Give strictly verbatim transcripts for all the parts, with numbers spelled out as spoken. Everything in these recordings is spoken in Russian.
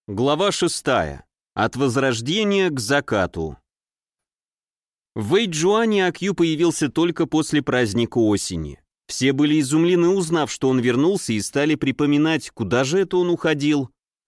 Глава шестая. От возрождения к закату. В Вэйчжуане Акью появился только после праздника осени. Все были изумлены, узнав, что он вернулся, и стали припоминать, куда же это он уходил.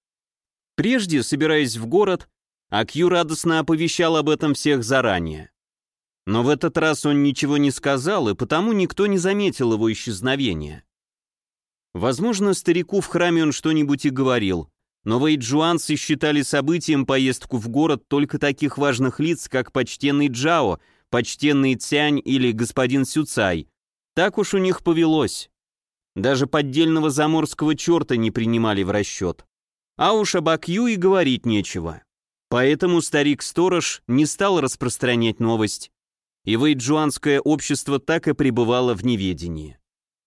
Прежде, собираясь в город, Акью радостно оповещал об этом всех заранее. Но в этот раз он ничего не сказал, и потому никто не заметил его исчезновения. Возможно, старику в храме он что-нибудь и говорил, но вэйчжуанцы считали событием поездку в город только таких важных лиц, как почтенный Джао, почтенный Цянь или господин Сюцай. Так уж у них повелось. Даже поддельного заморского черта не принимали в расчет. А уж об Акью и говорить нечего. Поэтому старик-сторож не стал распространять новость, и вэйчжуанское общество так и пребывало в неведении.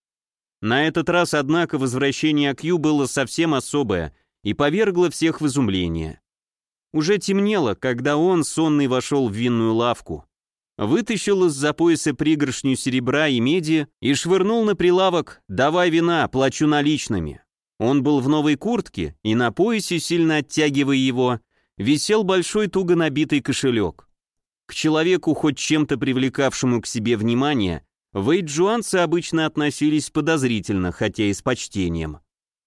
На этот раз, однако, возвращение Акью было совсем особое и повергло всех в изумление. Уже темнело, когда он, сонный, вошел в винную лавку, вытащил из-за пояса пригоршню серебра и меди и швырнул на прилавок: «Давай вина, плачу наличными». Он был в новой куртке, и на поясе, сильно оттягивая его, висел большой туго набитый кошелек. К человеку, хоть чем-то привлекавшему к себе внимание, вэйчжуанцы обычно относились подозрительно, хотя и с почтением.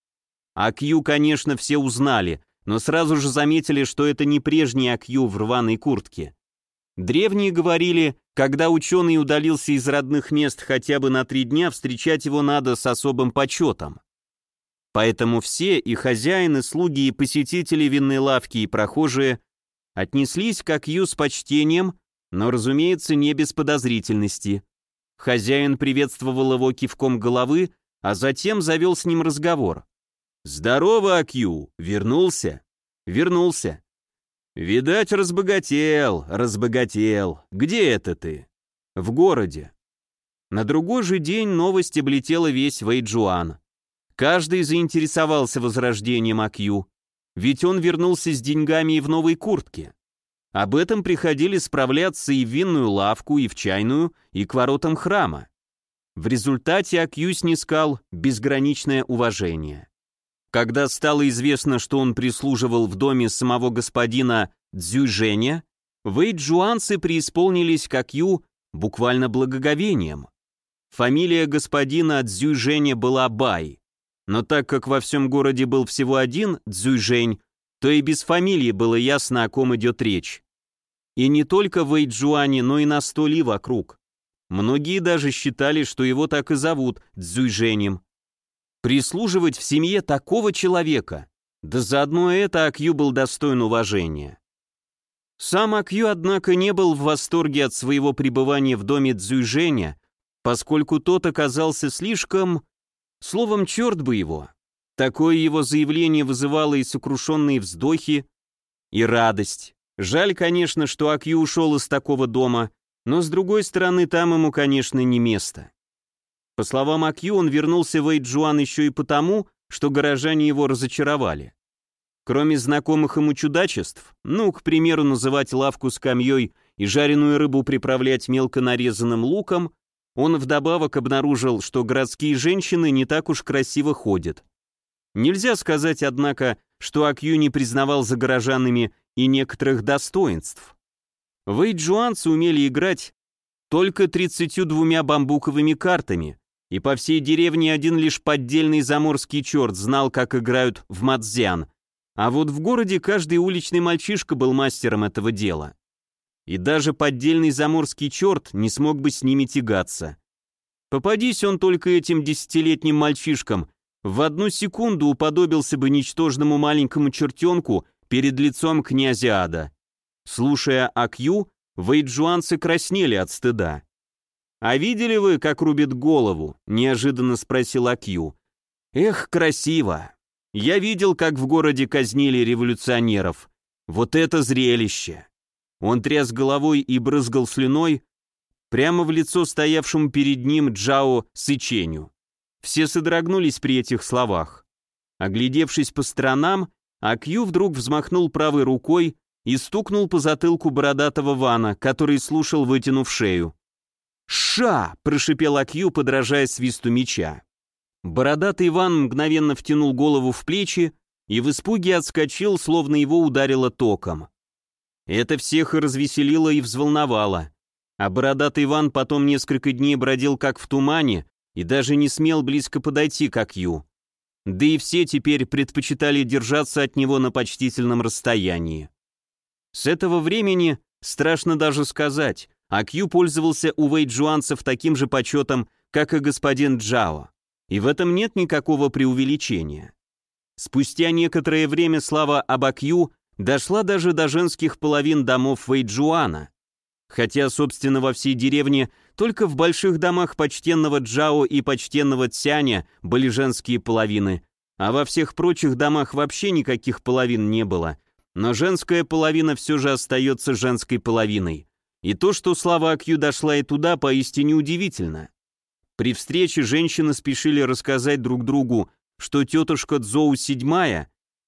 Акью, конечно, все узнали, но сразу же заметили, что это не прежний Акью в рваной куртке. Древние говорили, когда ученый удалился из родных мест хотя бы на три дня, встречать его надо с особым почетом. Поэтому все, и хозяин, и слуги, и посетители винной лавки, и прохожие, отнеслись к Акью с почтением, но, разумеется, не без подозрительности. Хозяин приветствовал его кивком головы, а затем завел с ним разговор. «Здорово, Акью! Вернулся?» «Вернулся». «Видать, разбогател, разбогател. Где это ты?» «В городе». На другой же день новость облетела весь Вэйчжуан. Каждый заинтересовался возрождением Акью, ведь он вернулся с деньгами и в новой куртке. Об этом приходили справляться и в винную лавку, и в чайную, и к воротам храма. В результате Акью снискал безграничное уважение. Когда стало известно, что он прислуживал в доме самого господина Цзюйжэня, вэйчжуанцы преисполнились к Акью буквально благоговением. Фамилия господина Цзюйжэня была Бай, но так как во всем городе был всего один Цзюйжэнь, то и без фамилии было ясно, о ком идет речь. И не только в Вэйчжуане, но и на сто ли вокруг. Многие даже считали, что его так и зовут Цзюйжэнем. Прислуживать в семье такого человека, да заодно это Акью был достоин уважения. Сам Акью, однако, не был в восторге от своего пребывания в доме Цзюйжэня, поскольку тот оказался слишком... Словом, черт бы его. Такое его заявление вызывало и сокрушенные вздохи, и радость. Жаль, конечно, что Акью ушел из такого дома, но, с другой стороны, там ему, конечно, не место. По словам Акью, он вернулся в Вэйчжуан еще и потому, что горожане его разочаровали. Кроме знакомых ему чудачеств, ну, к примеру, называть лавку скамьей и жареную рыбу приправлять мелко нарезанным луком, он вдобавок обнаружил, что городские женщины не так уж красиво ходят. Нельзя сказать, однако, что Акью не признавал за горожанами и некоторых достоинств. Вэйчжуанцы умели играть только тридцатью двумя бамбуковыми картами, и по всей деревне один лишь поддельный заморский черт знал, как играют в мадзян, а вот в городе каждый уличный мальчишка был мастером этого дела. И даже поддельный заморский черт не смог бы с ними тягаться. Попадись он только этим десятилетним мальчишкам, в одну секунду уподобился бы ничтожному маленькому чертенку перед лицом князя Ада. Слушая Акью, вэйчжуанцы краснели от стыда. «А видели вы, как рубит голову?» — неожиданно спросил Акью. «Эх, красиво! Я видел, как в городе казнили революционеров. Вот это зрелище!» Он тряс головой и брызгал слюной прямо в лицо стоявшему перед ним Джао Сыченю. Все содрогнулись при этих словах. Оглядевшись по сторонам, Акью вдруг взмахнул правой рукой и стукнул по затылку бородатого Вана, который слушал, вытянув шею. «Ша!» — прошипел Акью, подражая свисту меча. Бородатый Иван мгновенно втянул голову в плечи и в испуге отскочил, словно его ударило током. Это всех и развеселило, и взволновало. А бородатый Иван потом несколько дней бродил как в тумане и даже не смел близко подойти к Акью. Да и все теперь предпочитали держаться от него на почтительном расстоянии. С этого времени, страшно даже сказать, Акью пользовался у вэйджуанцев таким же почетом, как и господин Джао. И в этом нет никакого преувеличения. Спустя некоторое время слава об Акью дошла даже до женских половин домов Вэйджуана. Хотя, собственно, во всей деревне только в больших домах почтенного Джао и почтенного Цяня были женские половины, а во всех прочих домах вообще никаких половин не было. Но женская половина все же остается женской половиной. И то, что слава Акью дошла и туда, поистине удивительно. При встрече женщины спешили рассказать друг другу, что тетушка Цзоу седьмая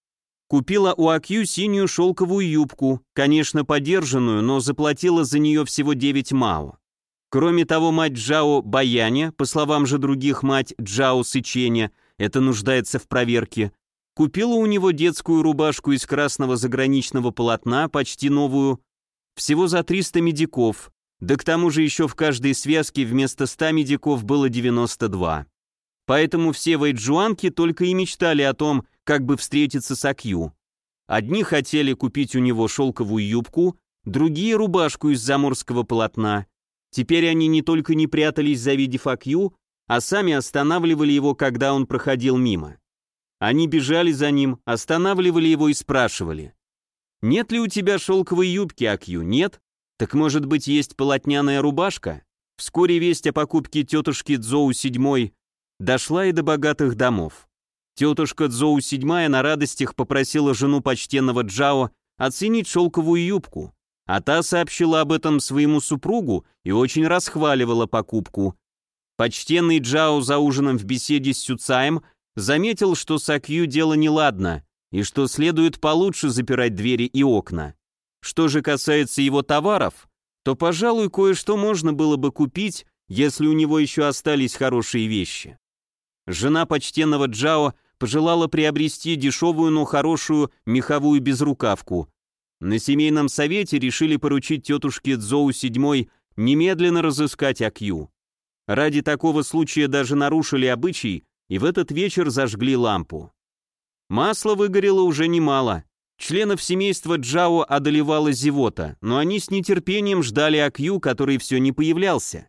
купила у Акью синюю шелковую юбку, конечно, подержанную, но заплатила за нее всего девять мао. Кроме того, мать Джао Баяня, по словам же других, мать Джао Сыченя, это нуждается в проверке, купила у него детскую рубашку из красного заграничного полотна, почти новую, всего за триста медиков, да к тому же еще в каждой связке вместо ста медиков было девяносто два. Поэтому все вэйджуанки только и мечтали о том, как бы встретиться с Акью. Одни хотели купить у него шелковую юбку, другие — рубашку из заморского полотна. Теперь они не только не прятались, завидев Акью, а сами останавливали его, когда он проходил мимо. Они бежали за ним, останавливали его и спрашивали: «Нет ли у тебя шелковой юбки, Акью? Нет? Так, может быть, есть полотняная рубашка?» Вскоре весть о покупке тетушки Цзоу седьмой дошла и до богатых домов. Тетушка Цзоу седьмая на радостях попросила жену почтенного Джао оценить шелковую юбку, а та сообщила об этом своему супругу и очень расхваливала покупку. Почтенный Джао за ужином в беседе с Сюцаем заметил, что с Акью дело неладно, и что следует получше запирать двери и окна. Что же касается его товаров, то, пожалуй, кое-что можно было бы купить, если у него еще остались хорошие вещи. Жена почтенного Джао пожелала приобрести дешевую, но хорошую меховую безрукавку. На семейном совете решили поручить тетушке Цзоу седьмой немедленно разыскать Акью. Ради такого случая даже нарушили обычай и в этот вечер зажгли лампу. Масла выгорело уже немало. Членов семейства Джао одолевала зевота, но они с нетерпением ждали Акью, который все не появлялся.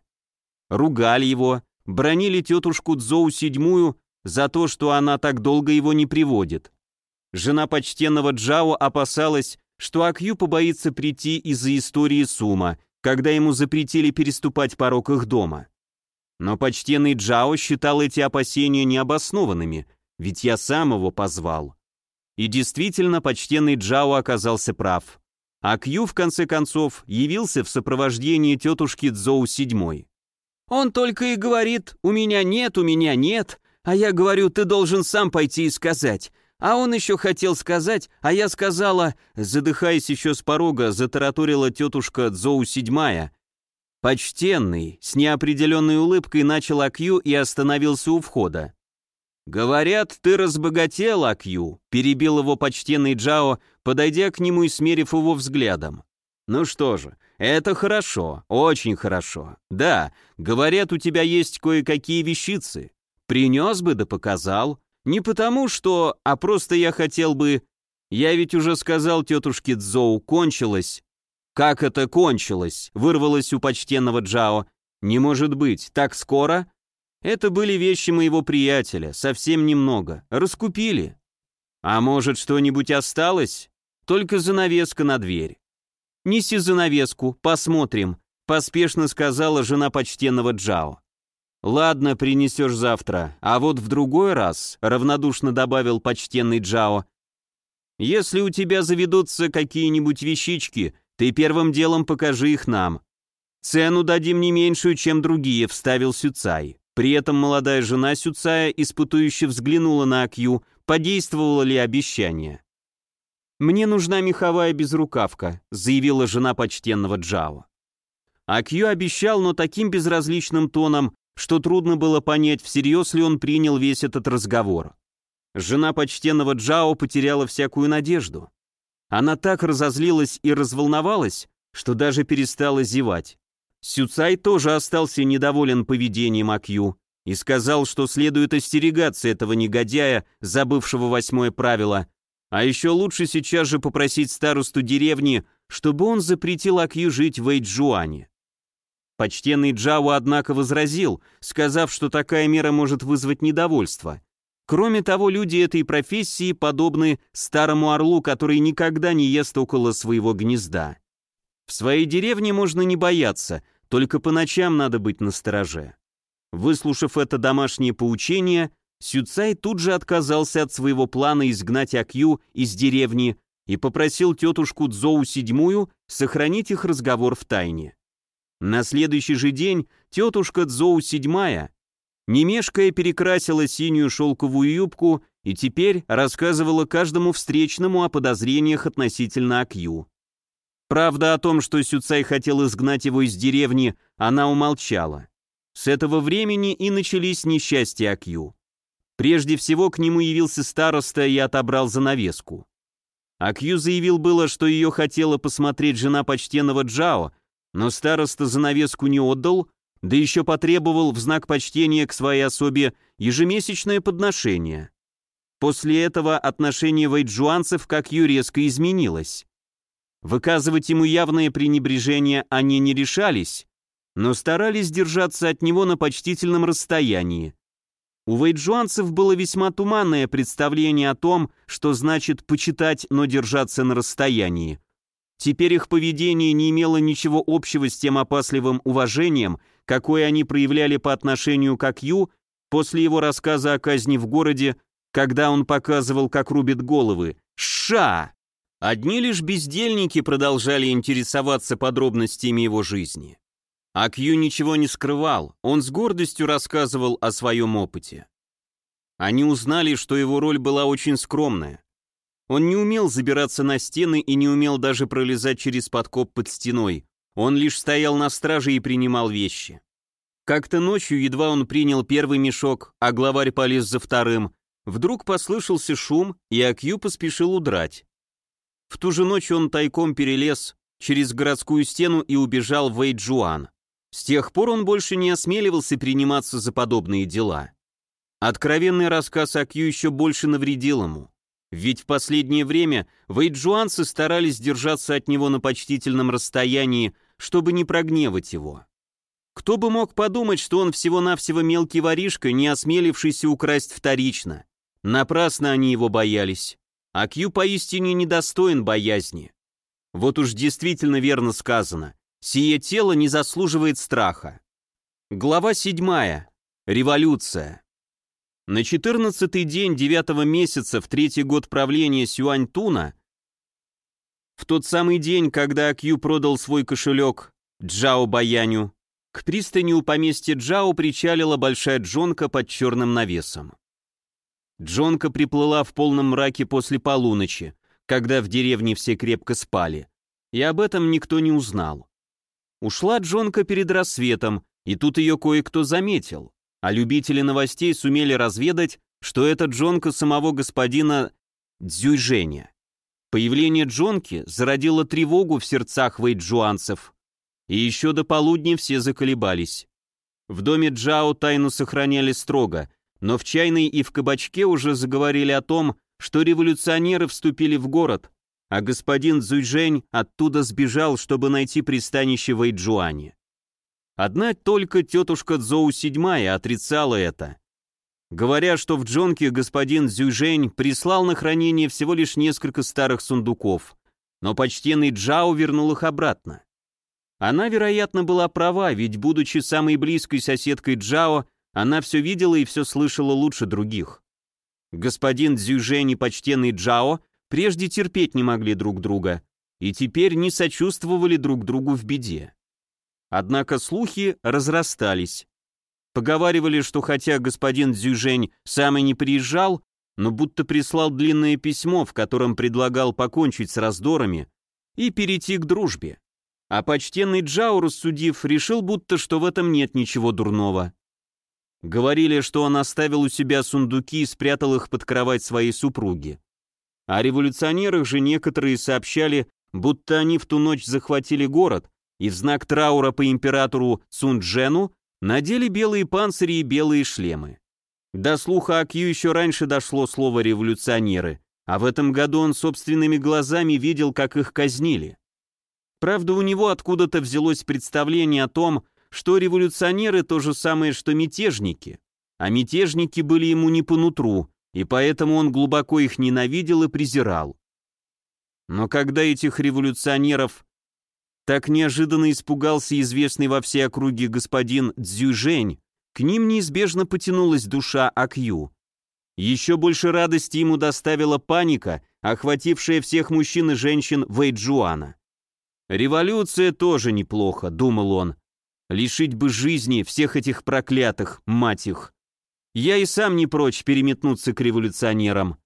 Ругали его, бранили тетушку Цзоу седьмую за то, что она так долго его не приводит. Жена почтенного Джао опасалась, что Акью побоится прийти из-за истории Сума, когда ему запретили переступать порог их дома. Но почтенный Джао считал эти опасения необоснованными, ведь я сам его позвал. И действительно, почтенный Джао оказался прав. Акью, в конце концов, явился в сопровождении тетушки Цзоу седьмой. Он только и говорит: «У меня нет, у меня нет», а я говорю: «Ты должен сам пойти и сказать». А он еще хотел сказать, а я сказала, задыхаясь еще с порога, затараторила тетушка Цзоу седьмая. Почтенный, с неопределенной улыбкой начал Акью и остановился у входа. «Говорят, ты разбогател, Акью», — перебил его почтенный Джао, подойдя к нему и смерив его взглядом. «Ну что же, это хорошо, очень хорошо. Да, говорят, у тебя есть кое-какие вещицы. Принес бы да показал. Не потому что, а просто я хотел бы... Я ведь уже сказал тетушке Цзоу, кончилось». «Как это кончилось?» — вырвалось у почтенного Джао. «Не может быть, так скоро?» «Это были вещи моего приятеля, совсем немного. Раскупили». «А может, что-нибудь осталось?» «Только занавеска на дверь». «Неси занавеску, посмотрим», — поспешно сказала жена почтенного Джао. «Ладно, принесешь завтра, а вот в другой раз», — равнодушно добавил почтенный Джао, «если у тебя заведутся какие-нибудь вещички, ты первым делом покажи их нам. Цену дадим не меньшую, чем другие», — вставил Сюцай. При этом молодая жена Сюцая испытующе взглянула на Акью, подействовало ли обещание. «Мне нужна меховая безрукавка», — заявила жена почтенного Джао. Акью обещал, но таким безразличным тоном, что трудно было понять, всерьез ли он принял весь этот разговор. Жена почтенного Джао потеряла всякую надежду. Она так разозлилась и разволновалась, что даже перестала зевать. Сюцай тоже остался недоволен поведением Акью и сказал, что следует остерегаться этого негодяя, забывшего восьмое правило, а еще лучше сейчас же попросить старосту деревни, чтобы он запретил Акью жить в Вэйчжуане. Почтенный Джао, однако, возразил, сказав, что такая мера может вызвать недовольство. Кроме того, люди этой профессии подобны старому орлу, который никогда не ест около своего гнезда. В своей деревне можно не бояться, только по ночам надо быть настороже. Выслушав это домашнее поучение, Сюцай тут же отказался от своего плана изгнать Акью из деревни и попросил тетушку Цзоу седьмую сохранить их разговор в тайне. На следующий же день тетушка Цзоу седьмая, не мешкая, перекрасила синюю шелковую юбку и теперь рассказывала каждому встречному о подозрениях относительно Акью. Правда о том, что Сюцай хотел изгнать его из деревни, она умолчала. С этого времени и начались несчастья Акью. Прежде всего к нему явился староста и отобрал занавеску. Акью заявил было, что ее хотела посмотреть жена почтенного Джао, но староста занавеску не отдал, да еще потребовал в знак почтения к своей особе ежемесячное подношение. После этого отношение вэйчжуанцев к Акью резко изменилось. Выказывать ему явное пренебрежение они не решались, но старались держаться от него на почтительном расстоянии. У вэйчжуанцев было весьма туманное представление о том, что значит почитать, но держаться на расстоянии. Теперь их поведение не имело ничего общего с тем опасливым уважением, какое они проявляли по отношению к Акью после его рассказа о казни в городе, когда он показывал, как рубит головы. Ша! Одни лишь бездельники продолжали интересоваться подробностями его жизни. Акью ничего не скрывал, он с гордостью рассказывал о своем опыте. Они узнали, что его роль была очень скромная. Он не умел забираться на стены и не умел даже пролезать через подкоп под стеной. Он лишь стоял на страже и принимал вещи. Как-то ночью, едва он принял первый мешок, а главарь полез за вторым, вдруг послышался шум, и Акью поспешил удрать. В ту же ночь он тайком перелез через городскую стену и убежал в Вэйчжуан. С тех пор он больше не осмеливался приниматься за подобные дела. Откровенный рассказ Акью еще больше навредил ему. Ведь в последнее время вэйчжуанцы старались держаться от него на почтительном расстоянии, чтобы не прогневать его. Кто бы мог подумать, что он всего-навсего мелкий воришка, не осмелившийся украсть вторично. Напрасно они его боялись. Акью поистине недостоин боязни. Вот уж действительно верно сказано. Сие тело не заслуживает страха. Глава седьмая. Революция. На четырнадцатый день девятого месяца в третий год правления Сюаньтуна, в тот самый день, когда Акью продал свой кошелек Джао Баяню, к пристани у поместья Джао причалила большая джонка под черным навесом. Джонка приплыла в полном мраке после полуночи, когда в деревне все крепко спали, и об этом никто не узнал. Ушла джонка перед рассветом, и тут ее кое-кто заметил, а любители новостей сумели разведать, что это джонка самого господина Цзюйжэня. Появление джонки зародило тревогу в сердцах вэйчжуанцев, и еще до полудня все заколебались. В доме Джао тайну сохраняли строго, но в чайной и в кабачке уже заговорили о том, что революционеры вступили в город, а господин Цзюйжэнь оттуда сбежал, чтобы найти пристанище в Вэйчжуане. Одна только тетушка Цзоу седьмая отрицала это, говоря, что в джонке господин Цзюйжэнь прислал на хранение всего лишь несколько старых сундуков, но почтенный Джао вернул их обратно. Она, вероятно, была права, ведь, будучи самой близкой соседкой Джао, она все видела и все слышала лучше других. Господин Цзюйжэнь и почтенный Джао прежде терпеть не могли друг друга, и теперь не сочувствовали друг другу в беде. Однако слухи разрастались. Поговаривали, что хотя господин Цзюйжэнь сам и не приезжал, но будто прислал длинное письмо, в котором предлагал покончить с раздорами и перейти к дружбе. А почтенный Джао, рассудив, решил, будто что в этом нет ничего дурного. Говорили, что он оставил у себя сундуки и спрятал их под кровать своей супруги. О революционерах же некоторые сообщали, будто они в ту ночь захватили город и в знак траура по императору Цунчжэну надели белые панцири и белые шлемы. До слуха о Кью еще раньше дошло слово «революционеры», а в этом году он собственными глазами видел, как их казнили. Правда, у него откуда-то взялось представление о том, что революционеры то же самое, что мятежники, а мятежники были ему не по нутру, и поэтому он глубоко их ненавидел и презирал. Но когда этих революционеров так неожиданно испугался известный во всей округе господин Цзюжень, к ним неизбежно потянулась душа Акью. Еще больше радости ему доставила паника, охватившая всех мужчин и женщин Вэйчжуана. «Революция тоже неплохо», — думал он. «Лишить бы жизни всех этих проклятых, мать их. Я и сам не прочь переметнуться к революционерам».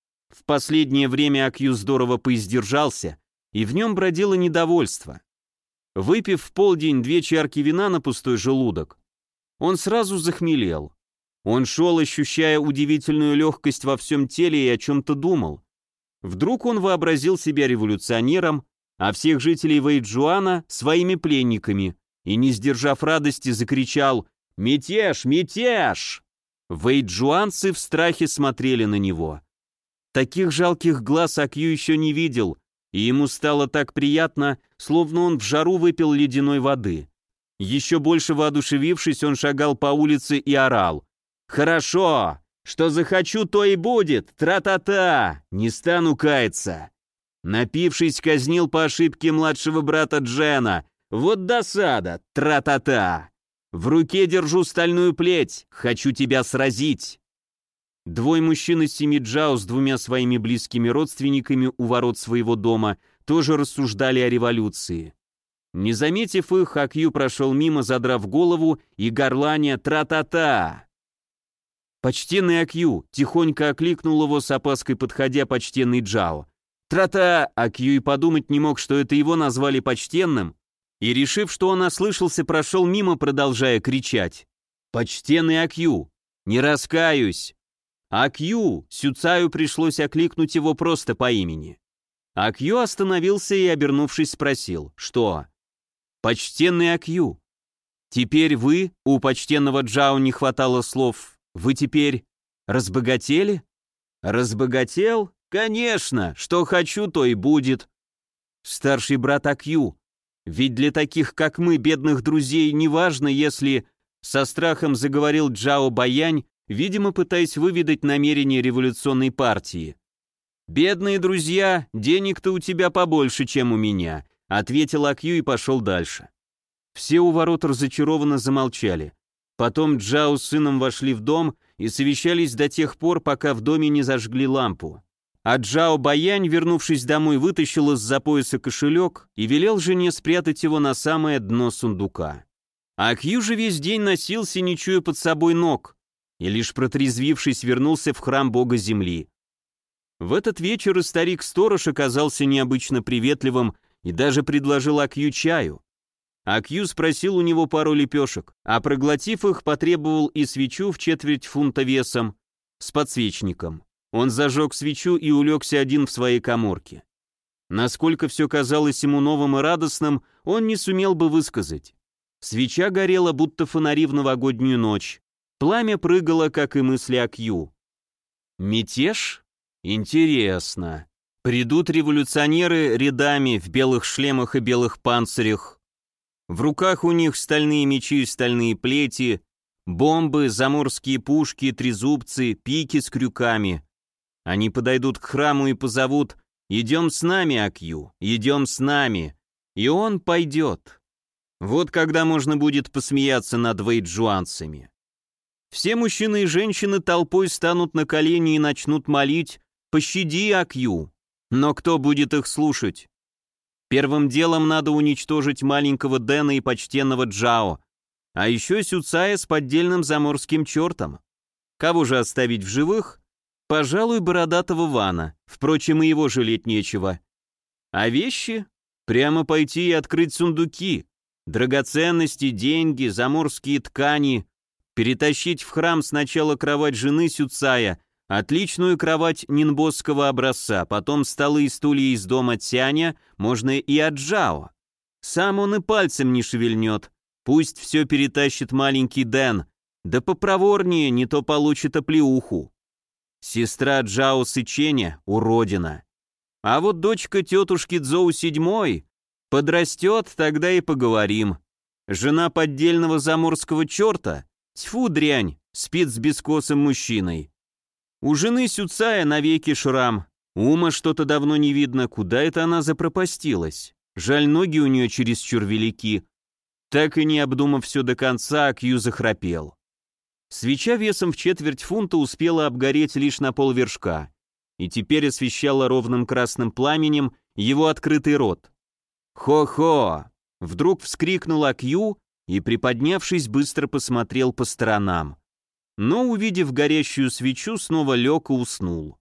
В последнее время Акью здорово поиздержался, и в нем бродило недовольство. Выпив в полдень две чарки вина на пустой желудок, он сразу захмелел. Он шел, ощущая удивительную легкость во всем теле и о чем-то думал. Вдруг он вообразил себя революционером, а всех жителей Вэйчжуана своими пленниками, и, не сдержав радости, закричал «Мятеж! Мятеж!». Вэйчжуанцы в страхе смотрели на него. Таких жалких глаз Акью еще не видел, и ему стало так приятно, словно он в жару выпил ледяной воды. Еще больше воодушевившись, он шагал по улице и орал: «Хорошо! Что захочу, то и будет! Тра-та-та! Не стану каяться!» Напившись, казнил по ошибке младшего брата Джена. Вот досада! Тра-та-та! В руке держу стальную плеть, хочу тебя сразить. Двое мужчин из семьи Джао с двумя своими близкими родственниками у ворот своего дома тоже рассуждали о революции. Не заметив их, Акью прошел мимо, задрав голову и горланя «Тра-та-та!». «Почтенный Акью!» — тихонько окликнул его с опаской, подходя почтенный Джао. «Тра-та!» — Акью и подумать не мог, что это его назвали почтенным, и, решив, что он ослышался, прошел мимо, продолжая кричать: «Почтенный Акью! Не раскаюсь!» «Акью!» — Сюцаю пришлось окликнуть его просто по имени. Акью остановился и, обернувшись, спросил: «Что?» «Почтенный Акью, теперь вы, у почтенного Джао не хватало слов, вы теперь разбогатели?» «Разбогател? Конечно, что хочу, то и будет». «Старший брат Акью, ведь для таких, как мы, бедных друзей, неважно, если...» Со страхом заговорил Джао Баянь, видимо, пытаясь выведать намерения революционной партии. «Бедные друзья, денег-то у тебя побольше, чем у меня», — ответил Акью и пошел дальше. Все у ворот разочарованно замолчали. Потом Джао с сыном вошли в дом и совещались до тех пор, пока в доме не зажгли лампу. А Джао Баянь, вернувшись домой, вытащил из-за пояса кошелек и велел жене спрятать его на самое дно сундука. Акью же весь день носился, не чуя под собой ног, и лишь протрезвившись, вернулся в храм бога земли. В этот вечер и старик-сторож оказался необычно приветливым и даже предложил Акью чаю. Акью спросил у него пару лепешек, а проглотив их, потребовал и свечу в четверть фунта весом с подсвечником. Он зажег свечу и улегся один в своей каморке. Насколько все казалось ему новым и радостным, он не сумел бы высказать. Свеча горела, будто фонари в новогоднюю ночь. Пламя прыгало, как и мысли Акью. Мятеж? Интересно. Придут революционеры рядами в белых шлемах и белых панцирях. В руках у них стальные мечи и стальные плети, бомбы, заморские пушки, трезубцы, пики с крюками. Они подойдут к храму и позовут: «Идем с нами, Акью, идем с нами», и он пойдет. Вот когда можно будет посмеяться над вэйчжуанцами. Все мужчины и женщины толпой станут на колени и начнут молить: «Пощади, Акью». Но кто будет их слушать? Первым делом надо уничтожить маленького Дэна и почтенного Джао, а еще Сюцая с поддельным заморским чертом. Кого же оставить в живых? Пожалуй, бородатого Вана, впрочем, и его жалеть нечего. А вещи? Прямо пойти и открыть сундуки. Драгоценности, деньги, заморские ткани. перетащить в храм сначала кровать жены Сюцая, отличную кровать нинбосского образца, потом столы и стулья из дома Тяня, можно и от Джао. Сам он и пальцем не шевельнет, пусть все перетащит маленький Дэн, да попроворнее, не то получит оплеуху. Сестра Джао Сыченя — уродина. А вот дочка тетушки Цзоу седьмой подрастет, тогда и поговорим. Жена поддельного заморского черта, тьфу дрянь, спит с бескосым мужчиной. У жены Сюцая навеки шрам, ума что-то давно не видно, куда это она запропастилась. Жаль, ноги у нее чересчур велики. Так и не обдумав все до конца, Кью захрапел. Свеча весом в четверть фунта успела обгореть лишь на полвершка, и теперь освещала ровным красным пламенем его открытый рот. «Хо-хо!» — вдруг вскрикнул Акью и, приподнявшись, быстро посмотрел по сторонам. Но, увидев горящую свечу, снова лег и уснул.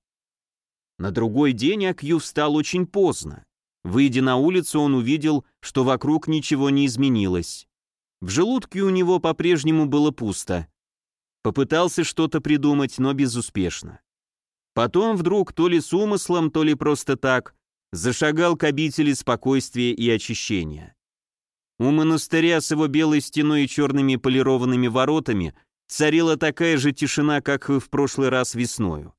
На другой день Акью встал очень поздно. Выйдя на улицу, он увидел, что вокруг ничего не изменилось. В желудке у него по-прежнему было пусто. Попытался что-то придумать, но безуспешно. Потом вдруг, то ли с умыслом, то ли просто так, зашагал к обители спокойствия и очищения. У монастыря с его белой стеной и черными полированными воротами царила такая же тишина, как и в прошлый раз весною.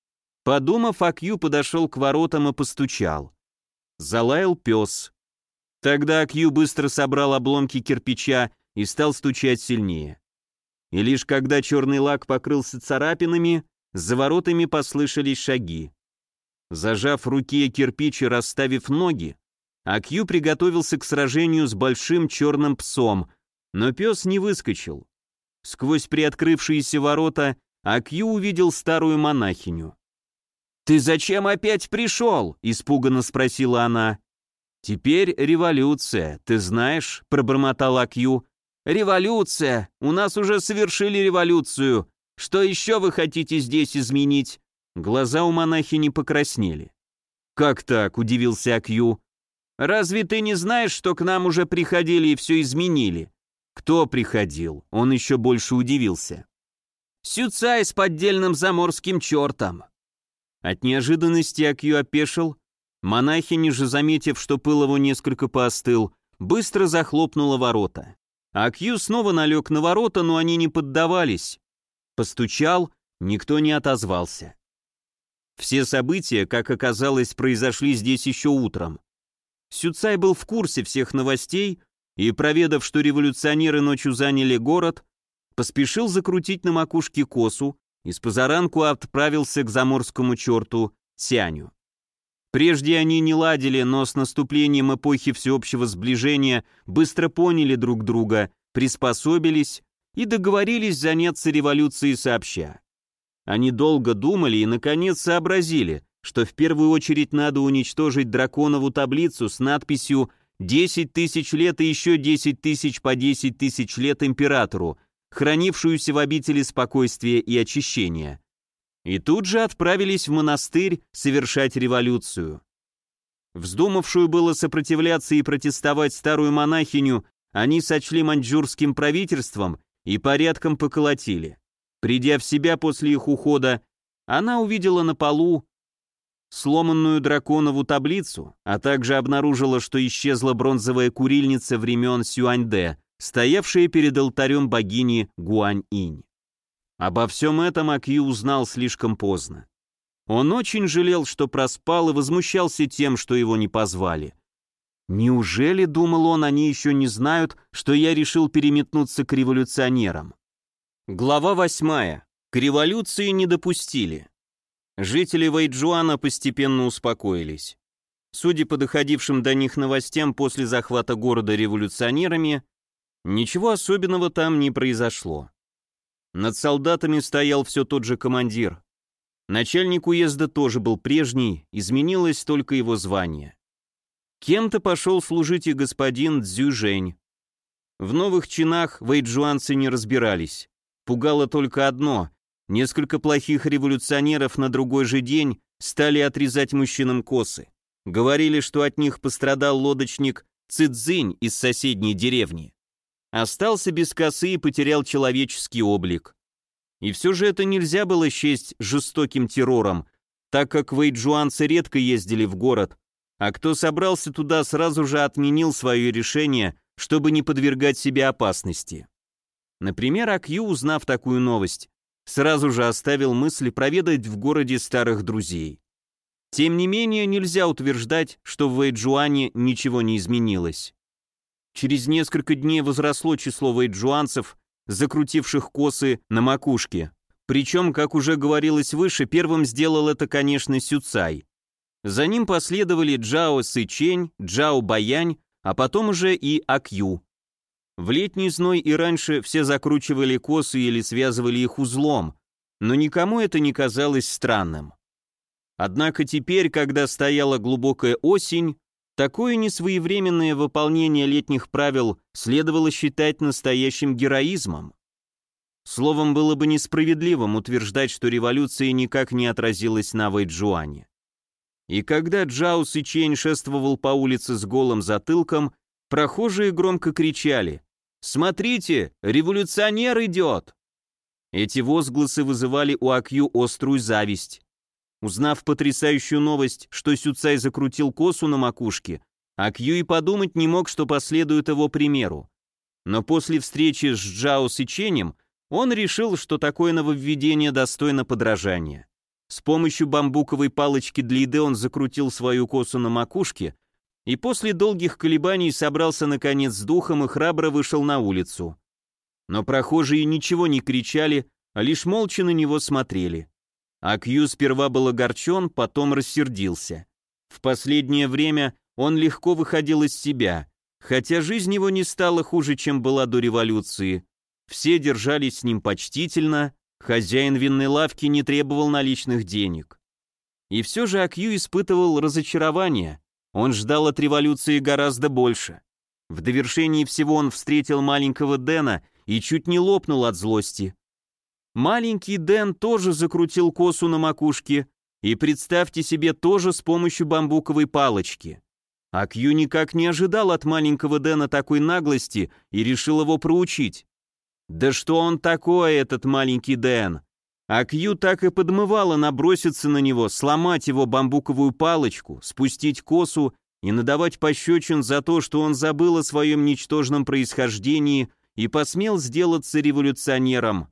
Подумав, Акью подошел к воротам и постучал. Залаял пес. Тогда Акью быстро собрал обломки кирпича и стал стучать сильнее. И лишь когда черный лак покрылся царапинами, за воротами послышались шаги. Зажав в руке кирпич и расставив ноги, Акью приготовился к сражению с большим черным псом, но пес не выскочил. Сквозь приоткрывшиеся ворота Акью увидел старую монахиню. «Ты зачем опять пришел?» — испуганно спросила она. «Теперь революция, ты знаешь», — пробормотал Акью. «Революция! У нас уже совершили революцию! Что еще вы хотите здесь изменить?» Глаза у монахини покраснели. «Как так?» — удивился Акью. «Разве ты не знаешь, что к нам уже приходили и все изменили?» «Кто приходил?» — он еще больше удивился. «Сюцай с поддельным заморским чертом». От неожиданности Акью опешил. Монахиня же, заметив, что пыл его несколько поостыл, быстро захлопнула ворота. Акью снова налег на ворота, но они не поддавались. Постучал, никто не отозвался. Все события, как оказалось, произошли здесь еще утром. Сюцай был в курсе всех новостей и, проведав, что революционеры ночью заняли город, поспешил закрутить на макушке косу и с позаранку отправился к заморскому черту Тяню. Прежде они не ладили, но с наступлением эпохи всеобщего сближения быстро поняли друг друга, приспособились и договорились заняться революцией сообща. Они долго думали и, наконец, сообразили, что в первую очередь надо уничтожить драконову таблицу с надписью «десять тысяч лет и еще десять тысяч по десять тысяч лет императору», хранившуюся в обители спокойствия и очищения. И тут же отправились в монастырь совершать революцию. Вздумавшую было сопротивляться и протестовать старую монахиню, они сочли маньчжурским правительством и порядком поколотили. Придя в себя после их ухода, она увидела на полу сломанную драконову таблицу, а также обнаружила, что исчезла бронзовая курильница времен Сюаньдэ, стоявшая перед алтарем богини Гуань-инь. Обо всем этом Акью узнал слишком поздно. Он очень жалел, что проспал, и возмущался тем, что его не позвали. «Неужели, — думал он, — они еще не знают, что я решил переметнуться к революционерам?» Глава восьмая. К революции не допустили. Жители Вэйчжуана постепенно успокоились. Судя по доходившим до них новостям после захвата города революционерами, ничего особенного там не произошло. Над солдатами стоял все тот же командир. Начальник уезда тоже был прежний, изменилось только его звание. Кем-то пошел служить и господин Цзюжэнь. В новых чинах вэйчжуанцы не разбирались. Пугало только одно — несколько плохих революционеров на другой же день стали отрезать мужчинам косы. Говорили, что от них пострадал лодочник Цзинь из соседней деревни. Остался без косы и потерял человеческий облик. И все же это нельзя было счесть жестоким террором, так как вэйджуанцы редко ездили в город, а кто собрался туда, сразу же отменил свое решение, чтобы не подвергать себя опасности. Например, Акью, узнав такую новость, сразу же оставил мысль проведать в городе старых друзей. Тем не менее, нельзя утверждать, что в Вэйджуане ничего не изменилось. Через несколько дней возросло число вэйджуанцев, закрутивших косы на макушке. Причем, как уже говорилось выше, первым сделал это, конечно, Сюцай. За ним последовали Джао Сычень, Джао Баянь, а потом уже и Акью. В летний зной и раньше все закручивали косы или связывали их узлом, но никому это не казалось странным. Однако теперь, когда стояла глубокая осень, такое несвоевременное выполнение летних правил следовало считать настоящим героизмом. Словом, было бы несправедливым утверждать, что революция никак не отразилась на Вэйджуане. И когда Джао Сычень шествовал по улице с голым затылком, прохожие громко кричали: «Смотрите, революционер идет!» Эти возгласы вызывали у Акью острую зависть. Узнав потрясающую новость, что Сюцай закрутил косу на макушке, Акью и подумать не мог, что последует его примеру. Но после встречи с Джао Сыченем он решил, что такое нововведение достойно подражания. С помощью бамбуковой палочки для еды он закрутил свою косу на макушке и после долгих колебаний собрался наконец с духом и храбро вышел на улицу. Но прохожие ничего не кричали, а лишь молча на него смотрели. Акью сперва был огорчен, потом рассердился. В последнее время он легко выходил из себя, хотя жизнь его не стала хуже, чем была до революции. Все держались с ним почтительно, хозяин винной лавки не требовал наличных денег. И все же Акью испытывал разочарование, он ждал от революции гораздо больше. В довершении всего он встретил маленького Дэна и чуть не лопнул от злости. Маленький Дэн тоже закрутил косу на макушке, и, представьте себе, тоже с помощью бамбуковой палочки. Акью никак не ожидал от маленького Дэна такой наглости и решил его проучить. Да что он такой, этот маленький Дэн? Акью так и подмывало наброситься на него, сломать его бамбуковую палочку, спустить косу и надавать пощечин за то, что он забыл о своем ничтожном происхождении и посмел сделаться революционером.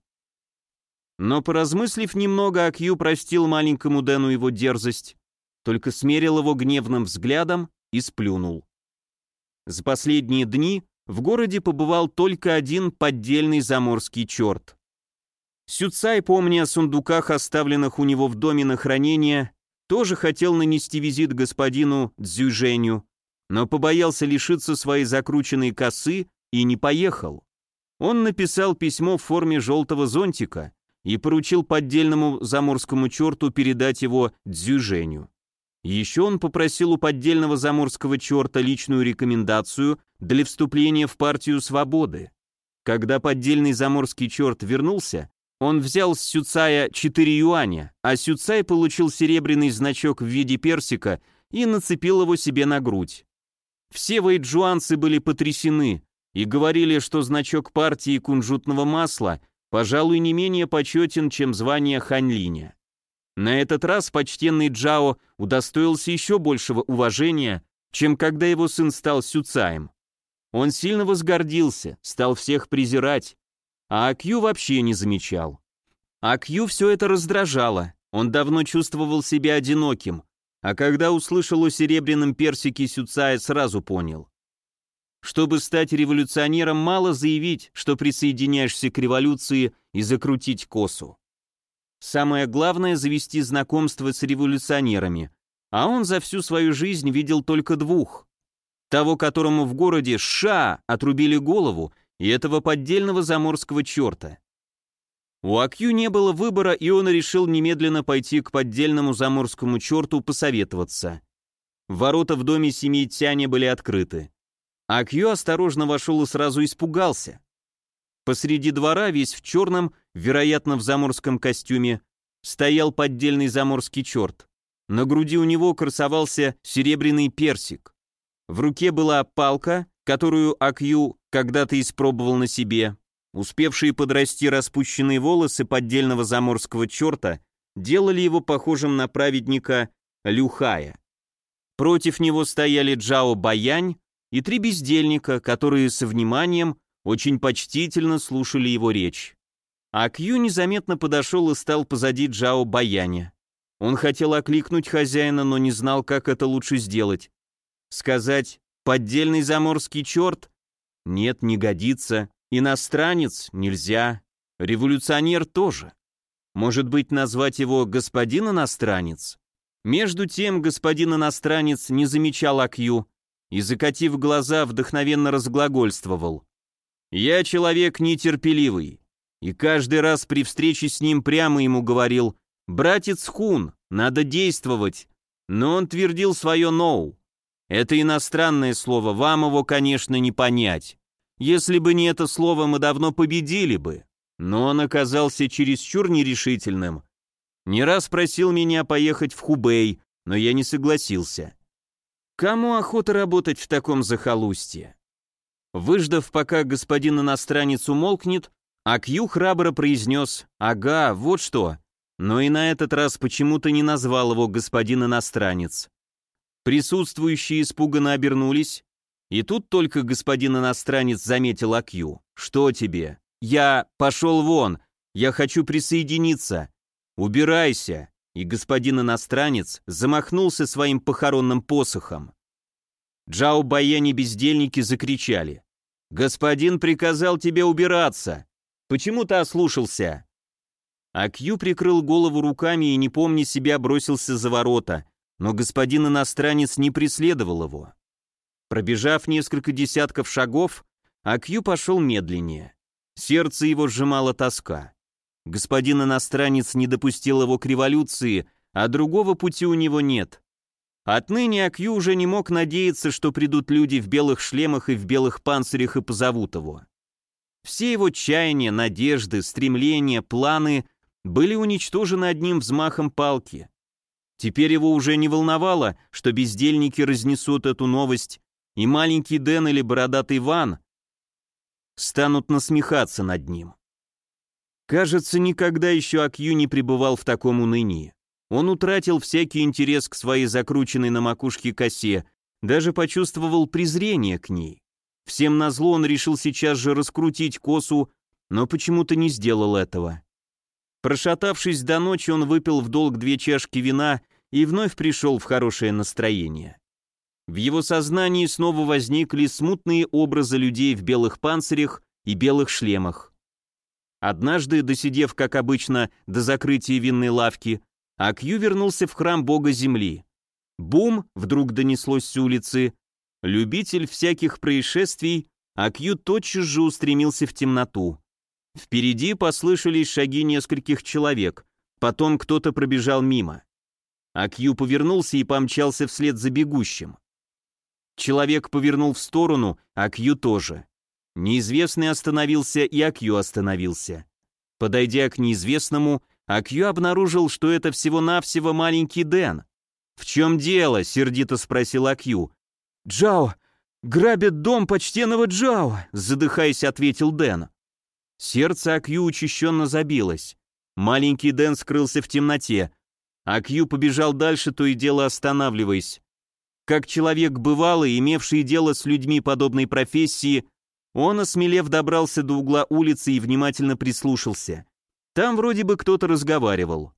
Но, поразмыслив немного, Акью простил маленькому Дэну его дерзость, только смерил его гневным взглядом и сплюнул. За последние дни в городе побывал только один поддельный заморский черт. Сюцай, помня о сундуках, оставленных у него в доме на хранение, тоже хотел нанести визит господину Цзюйжэню, но побоялся лишиться своей закрученной косы и не поехал. Он написал письмо в форме желтого зонтика и поручил поддельному заморскому черту передать его Цзюйжэню. Еще он попросил у поддельного заморского черта личную рекомендацию для вступления в партию свободы. Когда поддельный заморский черт вернулся, он взял с Сюцая четыре юаня, а Сюцай получил серебряный значок в виде персика и нацепил его себе на грудь. Все вэйджуанцы были потрясены и говорили, что значок партии кунжутного масла, пожалуй, не менее почетен, чем звание ханьлиня. На этот раз почтенный Джао удостоился еще большего уважения, чем когда его сын стал Сюцаем. Он сильно возгордился, стал всех презирать, а Акью вообще не замечал. Акью все это раздражало, он давно чувствовал себя одиноким, а когда услышал о серебряном персике Сюцая, сразу понял. Чтобы стать революционером, мало заявить, что присоединяешься к революции и закрутить косу. Самое главное — завести знакомство с революционерами, а он за всю свою жизнь видел только двух. Того, которому в городе Ша отрубили голову, и этого поддельного заморского черта. У Акью не было выбора, и он решил немедленно пойти к поддельному заморскому черту посоветоваться. Ворота в доме семьи Тяня были открыты. Акью осторожно вошел и сразу испугался. Посреди двора, весь в черном, вероятно, в заморском костюме, стоял поддельный заморский черт. На груди у него красовался серебряный персик. В руке была палка, которую Акью когда-то испробовал на себе, успевшие подрасти распущенные волосы поддельного заморского черта делали его похожим на праведника Люхая. Против него стояли Джао Баянь и три бездельника, которые со вниманием очень почтительно слушали его речь. Акью незаметно подошел и стал позади Джао Баяня. Он хотел окликнуть хозяина, но не знал, как это лучше сделать. Сказать «поддельный заморский черт»? Нет, не годится. Иностранец? Нельзя. Революционер тоже. Может быть, назвать его господин иностранец? Между тем господин иностранец не замечал Акью и, закатив глаза, вдохновенно разглагольствовал. «Я человек нетерпеливый», и каждый раз при встрече с ним прямо ему говорил: «Братец Хун, надо действовать», но он твердил свое «ноу». Это иностранное слово, вам его, конечно, не понять. Если бы не это слово, мы давно победили бы. Но он оказался чересчур нерешительным. Не раз просил меня поехать в Хубэй, но я не согласился. Кому охота работать в таком захолустье? Выждав, пока господин иностранец умолкнет, Акью храбро произнес: «Ага, вот что», но и на этот раз почему-то не назвал его господин иностранец. Присутствующие испуганно обернулись, и тут только господин иностранец заметил Акью. «Что тебе?» «Я пошел вон, я хочу присоединиться». «Убирайся», и господин иностранец замахнулся своим похоронным посохом. Джао Баянь и бездельники закричали: «Господин приказал тебе убираться! Почему ты ослушался?» Акью прикрыл голову руками и, не помня себя, бросился за ворота, но господин иностранец не преследовал его. Пробежав несколько десятков шагов, Акью пошел медленнее. Сердце его сжимала тоска. Господин иностранец не допустил его к революции, а другого пути у него нет. Отныне Акью уже не мог надеяться, что придут люди в белых шлемах и в белых панцирях и позовут его. Все его чаяния, надежды, стремления, планы были уничтожены одним взмахом палки. Теперь его уже не волновало, что бездельники разнесут эту новость, и маленький Дэн или бородатый Ван станут насмехаться над ним. Кажется, никогда еще Акью не пребывал в таком унынии. Он утратил всякий интерес к своей закрученной на макушке косе, даже почувствовал презрение к ней. Всем назло он решил сейчас же раскрутить косу, но почему-то не сделал этого. Прошатавшись до ночи, он выпил в долг две чашки вина и вновь пришел в хорошее настроение. В его сознании снова возникли смутные образы людей в белых панцирях и белых шлемах. Однажды, досидев, как обычно, до закрытия винной лавки, Акью вернулся в храм бога земли. Бум! Вдруг донеслось с улицы. Любитель всяких происшествий, Акью тотчас же устремился в темноту. Впереди послышались шаги нескольких человек, потом кто-то пробежал мимо. Акью повернулся и помчался вслед за бегущим. Человек повернул в сторону, Акью тоже. Неизвестный остановился, и Акью остановился. Подойдя к неизвестному, Акью обнаружил, что это всего-навсего маленький Дэн. «В чем дело?» — сердито спросил Акью. «Джао! Грабят дом почтенного Джао!» — задыхаясь, ответил Дэн. Сердце Акью учащенно забилось. Маленький Дэн скрылся в темноте. Акью побежал дальше, то и дело останавливаясь. Как человек бывалый, имевший дело с людьми подобной профессии, он, осмелев, добрался до угла улицы и внимательно прислушался. Там вроде бы кто-то разговаривал.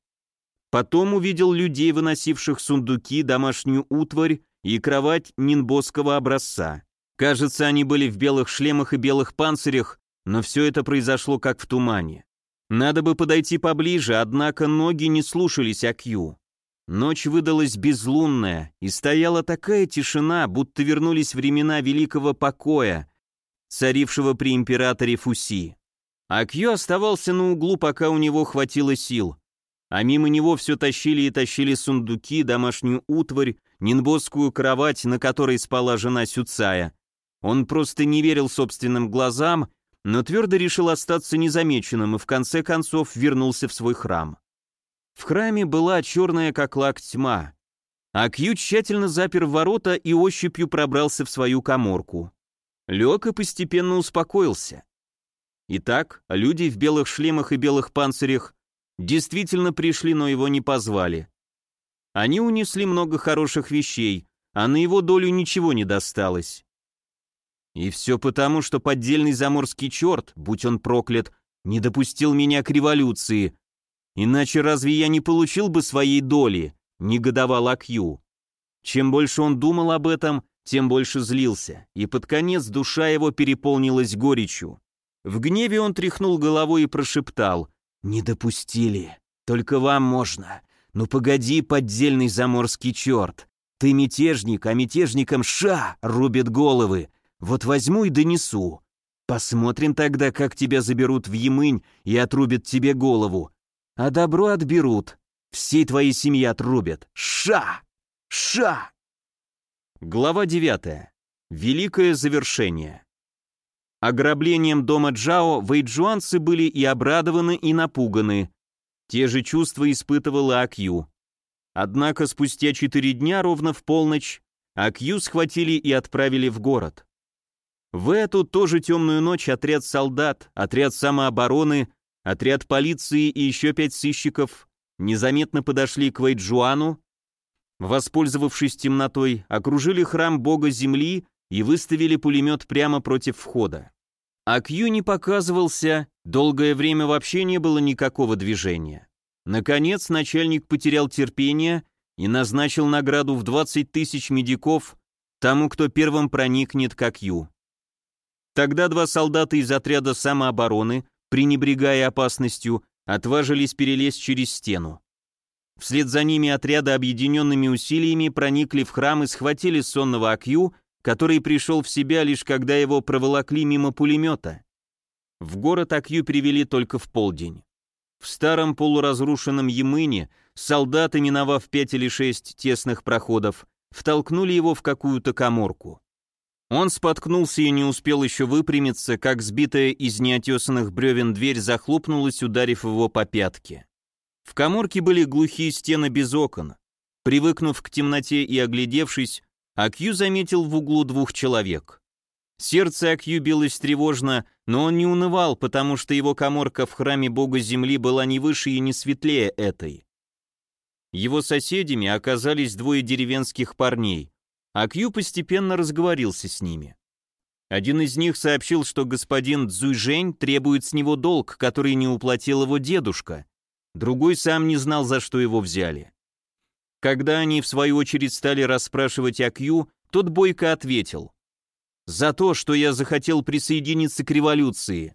Потом увидел людей, выносивших сундуки, домашнюю утварь и кровать нинбосского образца. Кажется, они были в белых шлемах и белых панцирях, но все это произошло как в тумане. Надо бы подойти поближе, однако ноги не слушались Акью. Ночь выдалась безлунная, и стояла такая тишина, будто вернулись времена великого покоя, царившего при императоре Фуси. Акью оставался на углу, пока у него хватило сил, а мимо него все тащили и тащили сундуки, домашнюю утварь, нинбосскую кровать, на которой спала жена Сюцая. Он просто не верил собственным глазам, но твердо решил остаться незамеченным и в конце концов вернулся в свой храм. В храме была черная как лак тьма. Акью тщательно запер ворота и ощупью пробрался в свою каморку. лег и постепенно успокоился. Итак, люди в белых шлемах и белых панцирях действительно пришли, но его не позвали. Они унесли много хороших вещей, а на его долю ничего не досталось. И все потому, что поддельный заморский черт, будь он проклят, не допустил меня к революции. Иначе разве я не получил бы своей доли, негодовал Акью. Чем больше он думал об этом, тем больше злился, и под конец душа его переполнилась горечью. В гневе он тряхнул головой и прошептал: «Не допустили, только вам можно. Ну погоди, поддельный заморский черт, ты мятежник, а мятежникам ша рубят головы. Вот возьму и донесу. Посмотрим тогда, как тебя заберут в Ямынь и отрубят тебе голову. А добро отберут, всей твоей семьи отрубят. Ша! Ша!» Глава девятая. Великое завершение. Ограблением дома Джао вэйджуанцы были и обрадованы, и напуганы. Те же чувства испытывал и Акью. Однако спустя четыре дня, ровно в полночь, Акью схватили и отправили в город. В эту тоже темную ночь отряд солдат, отряд самообороны, отряд полиции и еще пять сыщиков незаметно подошли к Вэйджуану, воспользовавшись темнотой, окружили храм бога земли и выставили пулемет прямо против входа. Акью не показывался, долгое время вообще не было никакого движения. Наконец начальник потерял терпение и назначил награду в двадцать тысяч медиков тому, кто первым проникнет к Акью. Тогда два солдата из отряда самообороны, пренебрегая опасностью, отважились перелезть через стену. Вслед за ними отряды объединенными усилиями проникли в храм и схватили сонного Акью, который пришел в себя лишь когда его проволокли мимо пулемета. В город Акью привели только в полдень. В старом полуразрушенном Ямыне солдаты, миновав пять или шесть тесных проходов, втолкнули его в какую-то каморку. Он споткнулся и не успел еще выпрямиться, как сбитая из неотесанных бревен дверь захлопнулась, ударив его по пятке. В каморке были глухие стены без окон. Привыкнув к темноте и оглядевшись, Акью заметил в углу двух человек. Сердце Акью билось тревожно, но он не унывал, потому что его каморка в храме бога земли была не выше и не светлее этой. Его соседями оказались двое деревенских парней. Акью постепенно разговорился с ними. Один из них сообщил, что господин Цзуйжэнь требует с него долг, который не уплатил его дедушка. Другой сам не знал, за что его взяли. Когда они, в свою очередь, стали расспрашивать Акью, тот бойко ответил: «За то, что я захотел присоединиться к революции».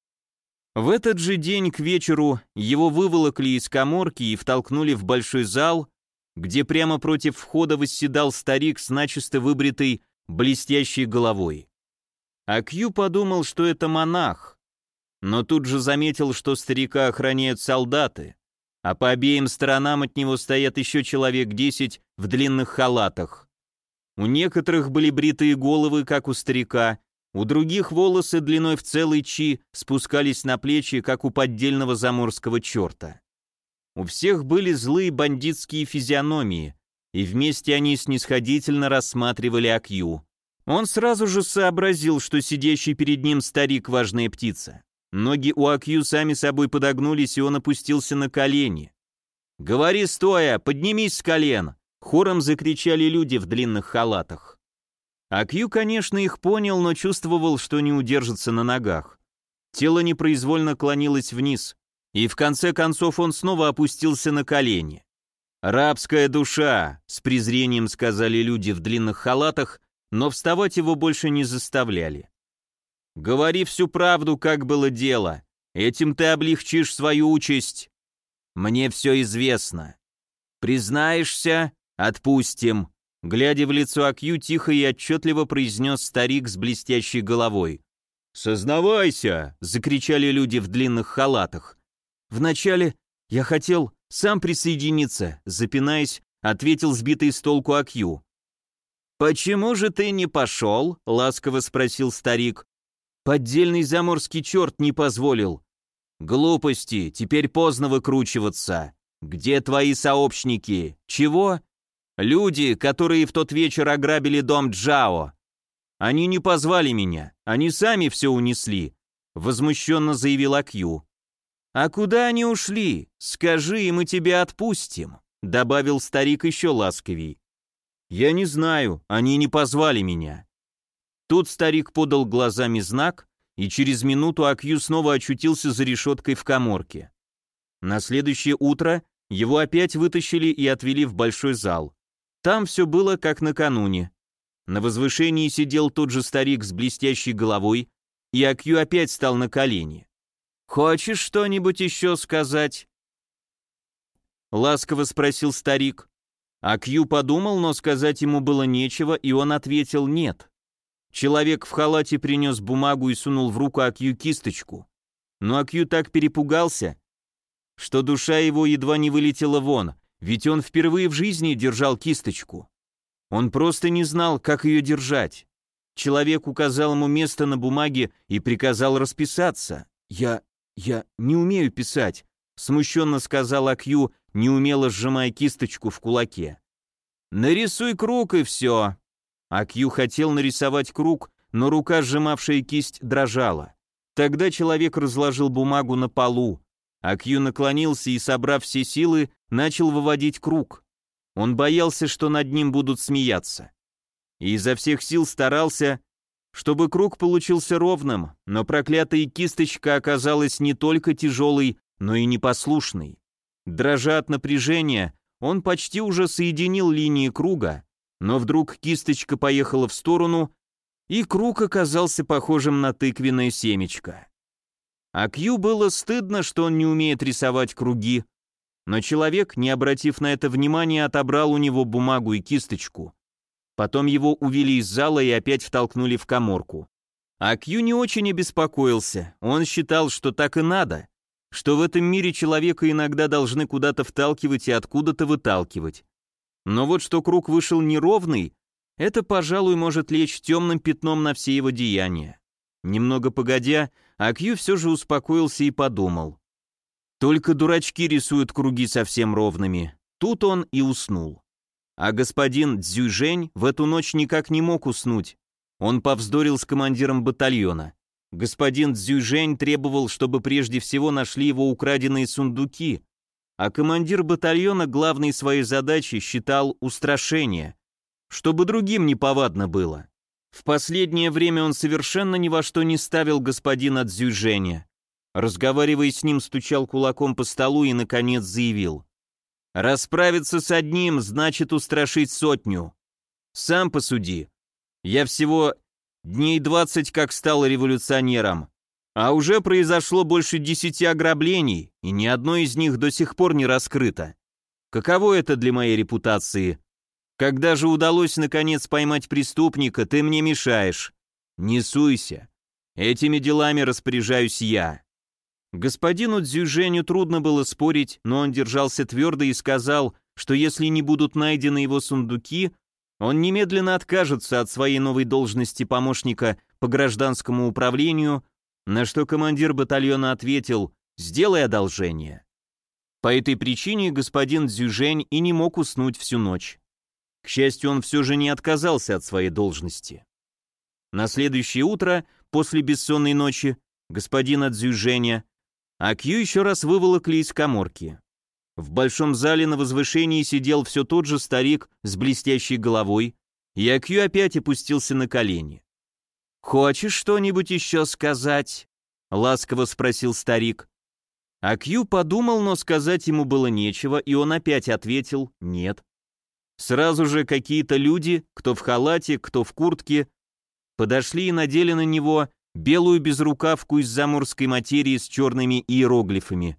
В этот же день к вечеру его выволокли из каморки и втолкнули в большой зал, где прямо против входа восседал старик с начисто выбритой, блестящей головой. Акью подумал, что это монах, но тут же заметил, что старика охраняют солдаты, а по обеим сторонам от него стоят еще человек десять в длинных халатах. У некоторых были бритые головы, как у старика, у других волосы длиной в целый чи спускались на плечи, как у поддельного заморского черта. У всех были злые бандитские физиономии, и вместе они снисходительно рассматривали Акью. Он сразу же сообразил, что сидящий перед ним старик — важная птица. Ноги у Акью сами собой подогнулись, и он опустился на колени. «Говори стоя, поднимись с колен!» — хором закричали люди в длинных халатах. Акью, конечно, их понял, но чувствовал, что не удержится на ногах. Тело непроизвольно клонилось вниз, и в конце концов он снова опустился на колени. «Рабская душа!» — с презрением сказали люди в длинных халатах, но вставать его больше не заставляли. «Говори всю правду, как было дело. Этим ты облегчишь свою участь. Мне все известно. Признаешься — отпустим», — глядя в лицо Акью, тихо и отчетливо произнес старик с блестящей головой. «Сознавайся!» — закричали люди в длинных халатах. «Вначале я хотел сам присоединиться», — запинаясь, ответил сбитый с толку Акью. «Почему же ты не пошел?» — ласково спросил старик. «Поддельный заморский черт не позволил». «Глупости, теперь поздно выкручиваться. Где твои сообщники? Чего?» «Люди, которые в тот вечер ограбили дом Джао». Они не позвали меня, они сами все унесли», — возмущенно заявил Акью. «А куда они ушли? Скажи, и мы тебя отпустим», — добавил старик еще ласковей. «Я не знаю, они не позвали меня». Тут старик подал глазами знак, и через минуту Акью снова очутился за решеткой в каморке. На следующее утро его опять вытащили и отвели в большой зал. Там все было как накануне. На возвышении сидел тот же старик с блестящей головой, и Акью опять стал на колени. «Хочешь что-нибудь еще сказать?» Ласково спросил старик. Акью подумал, но сказать ему было нечего, и он ответил «нет». Человек в халате принес бумагу и сунул в руку Акью кисточку. Но Акью так перепугался, что душа его едва не вылетела вон, ведь он впервые в жизни держал кисточку. Он просто не знал, как ее держать. Человек указал ему место на бумаге и приказал расписаться. «Я... я не умею писать», — смущенно сказал Акью, неумело сжимая кисточку в кулаке. «Нарисуй круг и все». Акью хотел нарисовать круг, но рука, сжимавшая кисть, дрожала. Тогда человек разложил бумагу на полу. Акью наклонился и, собрав все силы, начал выводить круг. Он боялся, что над ним будут смеяться. И изо всех сил старался, чтобы круг получился ровным, но проклятая кисточка оказалась не только тяжелой, но и непослушной. Дрожа от напряжения, он почти уже соединил линии круга, но вдруг кисточка поехала в сторону, и круг оказался похожим на тыквенное семечко. Акью было стыдно, что он не умеет рисовать круги, но человек, не обратив на это внимания, отобрал у него бумагу и кисточку. Потом его увели из зала и опять втолкнули в каморку. Акью не очень обеспокоился, он считал, что так и надо, что в этом мире человека иногда должны куда-то вталкивать и откуда-то выталкивать. Но вот что круг вышел неровный, это, пожалуй, может лечь темным пятном на все его деяния. Немного погодя, Акью все же успокоился и подумал. Только дурачки рисуют круги совсем ровными. Тут он и уснул. А господин Цзюйжэнь в эту ночь никак не мог уснуть. Он повздорил с командиром батальона. Господин Цзюйжэнь требовал, чтобы прежде всего нашли его украденные сундуки, а командир батальона главной своей задачей считал устрашение, чтобы другим неповадно было. В последнее время он совершенно ни во что не ставил господина Цзюйжэня. Разговаривая с ним, стучал кулаком по столу и, наконец, заявил: «Расправиться с одним значит устрашить сотню. Сам посуди. Я всего дней двадцать как стал революционером, а уже произошло больше десяти ограблений, и ни одно из них до сих пор не раскрыто. Каково это для моей репутации? Когда же удалось наконец поймать преступника, ты мне мешаешь. Не суйся. Этими делами распоряжаюсь я». Господину Цзюйжэню трудно было спорить, но он держался твердо и сказал, что если не будут найдены его сундуки, он немедленно откажется от своей новой должности помощника по гражданскому управлению, на что командир батальона ответил: «Сделай одолжение». По этой причине господин Цзюйжэнь и не мог уснуть всю ночь. К счастью, он все же не отказался от своей должности. На следующее утро, после бессонной ночи господина Цзюйжэня, Акью еще раз выволокли из каморки. В большом зале на возвышении сидел все тот же старик с блестящей головой, и Акью опять опустился на колени. «Хочешь что-нибудь еще сказать?» — ласково спросил старик. Акью подумал, но сказать ему было нечего, и он опять ответил «нет». Сразу же какие-то люди, кто в халате, кто в куртке, подошли и надели на него белую безрукавку из заморской материи с черными иероглифами.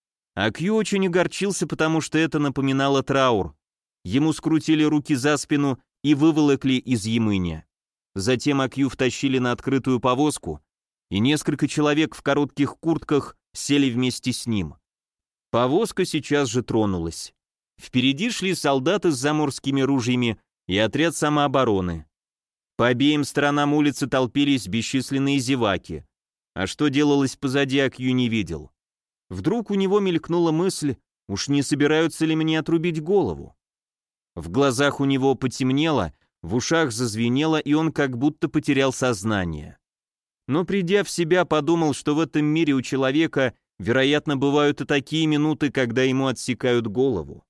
Акью очень огорчился, потому что это напоминало траур. Ему скрутили руки за спину и выволокли из Ямыня. Затем Акью втащили на открытую повозку, и несколько человек в коротких куртках сели вместе с ним. Повозка сейчас же тронулась. Впереди шли солдаты с заморскими ружьями и отряд самообороны. По обеим сторонам улицы толпились бесчисленные зеваки. А что делалось позади, Акью не видел. Вдруг у него мелькнула мысль: уж не собираются ли мне отрубить голову? В глазах у него потемнело, В ушах зазвенело, и он как будто потерял сознание. Но придя в себя, подумал, что в этом мире у человека, вероятно, бывают и такие минуты, когда ему отсекают голову.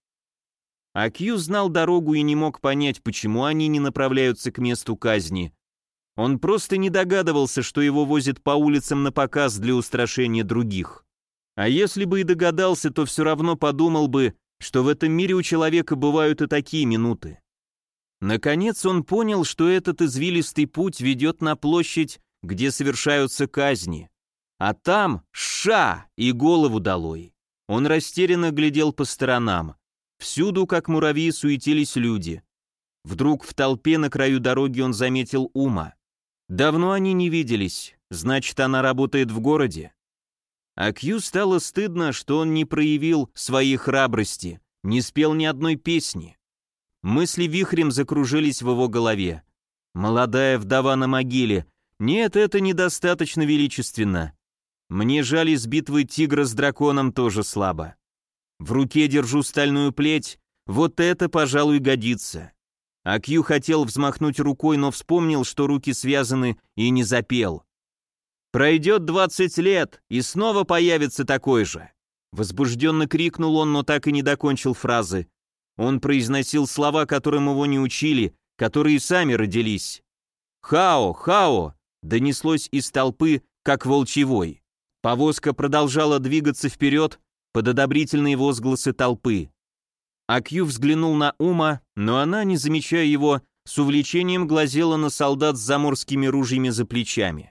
А Кью знал дорогу и не мог понять, почему они не направляются к месту казни. Он просто не догадывался, что его возят по улицам на показ для устрашения других. А если бы и догадался, то все равно подумал бы, что в этом мире у человека бывают и такие минуты. Наконец он понял, что этот извилистый путь ведет на площадь, где совершаются казни. А там ша и голову долой. Он растерянно глядел по сторонам. Всюду, как муравьи, суетились люди. Вдруг в толпе на краю дороги он заметил Ума. Давно они не виделись, значит, она работает в городе. А Кью стало стыдно, что он не проявил своей храбрости, не спел ни одной песни. Мысли вихрем закружились в его голове. Молодая вдова на могиле. Нет, это недостаточно величественно. Мне жаль, из битвы тигра с драконом тоже слабо. В руке держу стальную плеть, вот это, пожалуй, годится. А Кью хотел взмахнуть рукой, но вспомнил, что руки связаны, и не запел. «Пройдет двадцать лет, и снова появится такой же!» Возбужденно крикнул он, но так и не докончил фразы. Он произносил слова, которым его не учили, которые сами родились. «Хао! Хао!» донеслось из толпы, как волчий вой. Повозка продолжала двигаться вперед под одобрительные возгласы толпы. А Кью взглянул на Ума, но она, не замечая его, с увлечением глазела на солдат с заморскими ружьями за плечами.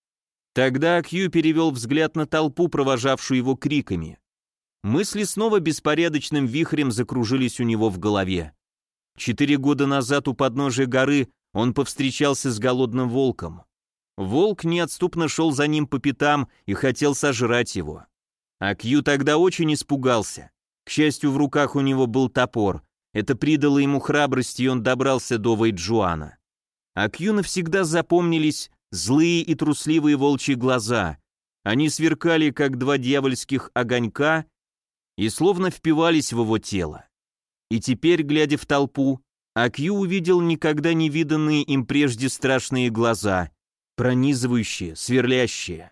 Тогда Кью перевел взгляд на толпу, провожавшую его криками. Мысли снова беспорядочным вихрем закружились у него в голове. Четыре года назад у подножия горы он повстречался с голодным волком. Волк неотступно шел за ним по пятам и хотел сожрать его. А Кью тогда очень испугался. К счастью, в руках у него был топор. Это придало ему храбрости, и он добрался до Вэйджуана. А Кью навсегда запомнились злые и трусливые волчьи глаза. Они сверкали, как два дьявольских огонька, и словно впивались в его тело. И теперь, глядя в толпу, Акью увидел никогда не виданные им прежде страшные глаза, пронизывающие, сверлящие.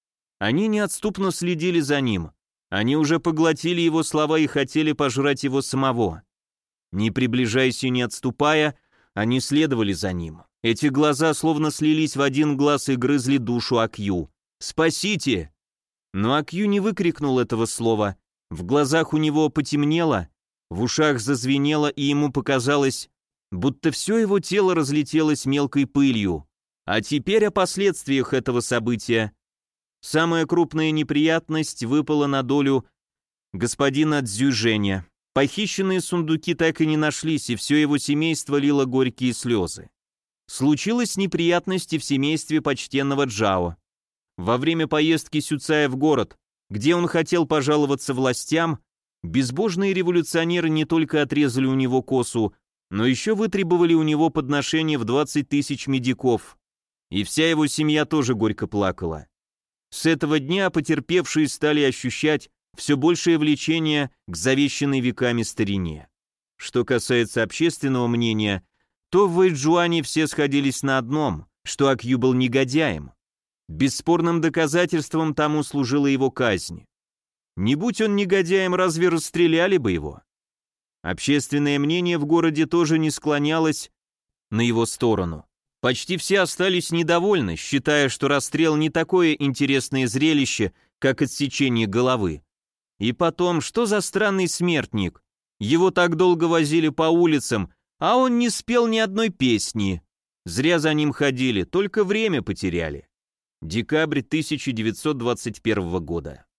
Они неотступно следили за ним. Они уже поглотили его слова и хотели пожрать его самого. Не приближаясь и не отступая, они следовали за ним. Эти глаза словно слились в один глаз и грызли душу Акью. «Спасите!» Но Акью не выкрикнул этого слова. В глазах у него потемнело, в ушах зазвенело, и ему показалось, будто все его тело разлетелось мелкой пылью. А теперь о последствиях этого события. Самая крупная неприятность выпала на долю господина Цзюйжэня. Похищенные сундуки так и не нашлись, и все его семейство лило горькие слезы. Случилась неприятность и в семействе почтенного Джао. Во время поездки Сюцая в город, где он хотел пожаловаться властям, безбожные революционеры не только отрезали у него косу, но еще вытребовали у него подношение в двадцать тысяч медиков. И вся его семья тоже горько плакала. С этого дня потерпевшие стали ощущать все большее влечение к завещанной веками старине. Что касается общественного мнения, то в Вэйджуане все сходились на одном, что Акью был негодяем. Бесспорным доказательством тому служила его казнь. Не будь он негодяем, разве расстреляли бы его? Общественное мнение в городе тоже не склонялось на его сторону. Почти все остались недовольны, считая, что расстрел не такое интересное зрелище, как отсечение головы. И потом, что за странный смертник? Его так долго возили по улицам, а он не спел ни одной песни. Зря за ним ходили, только время потеряли. Декабрь тысяча девятьсот двадцать первого года.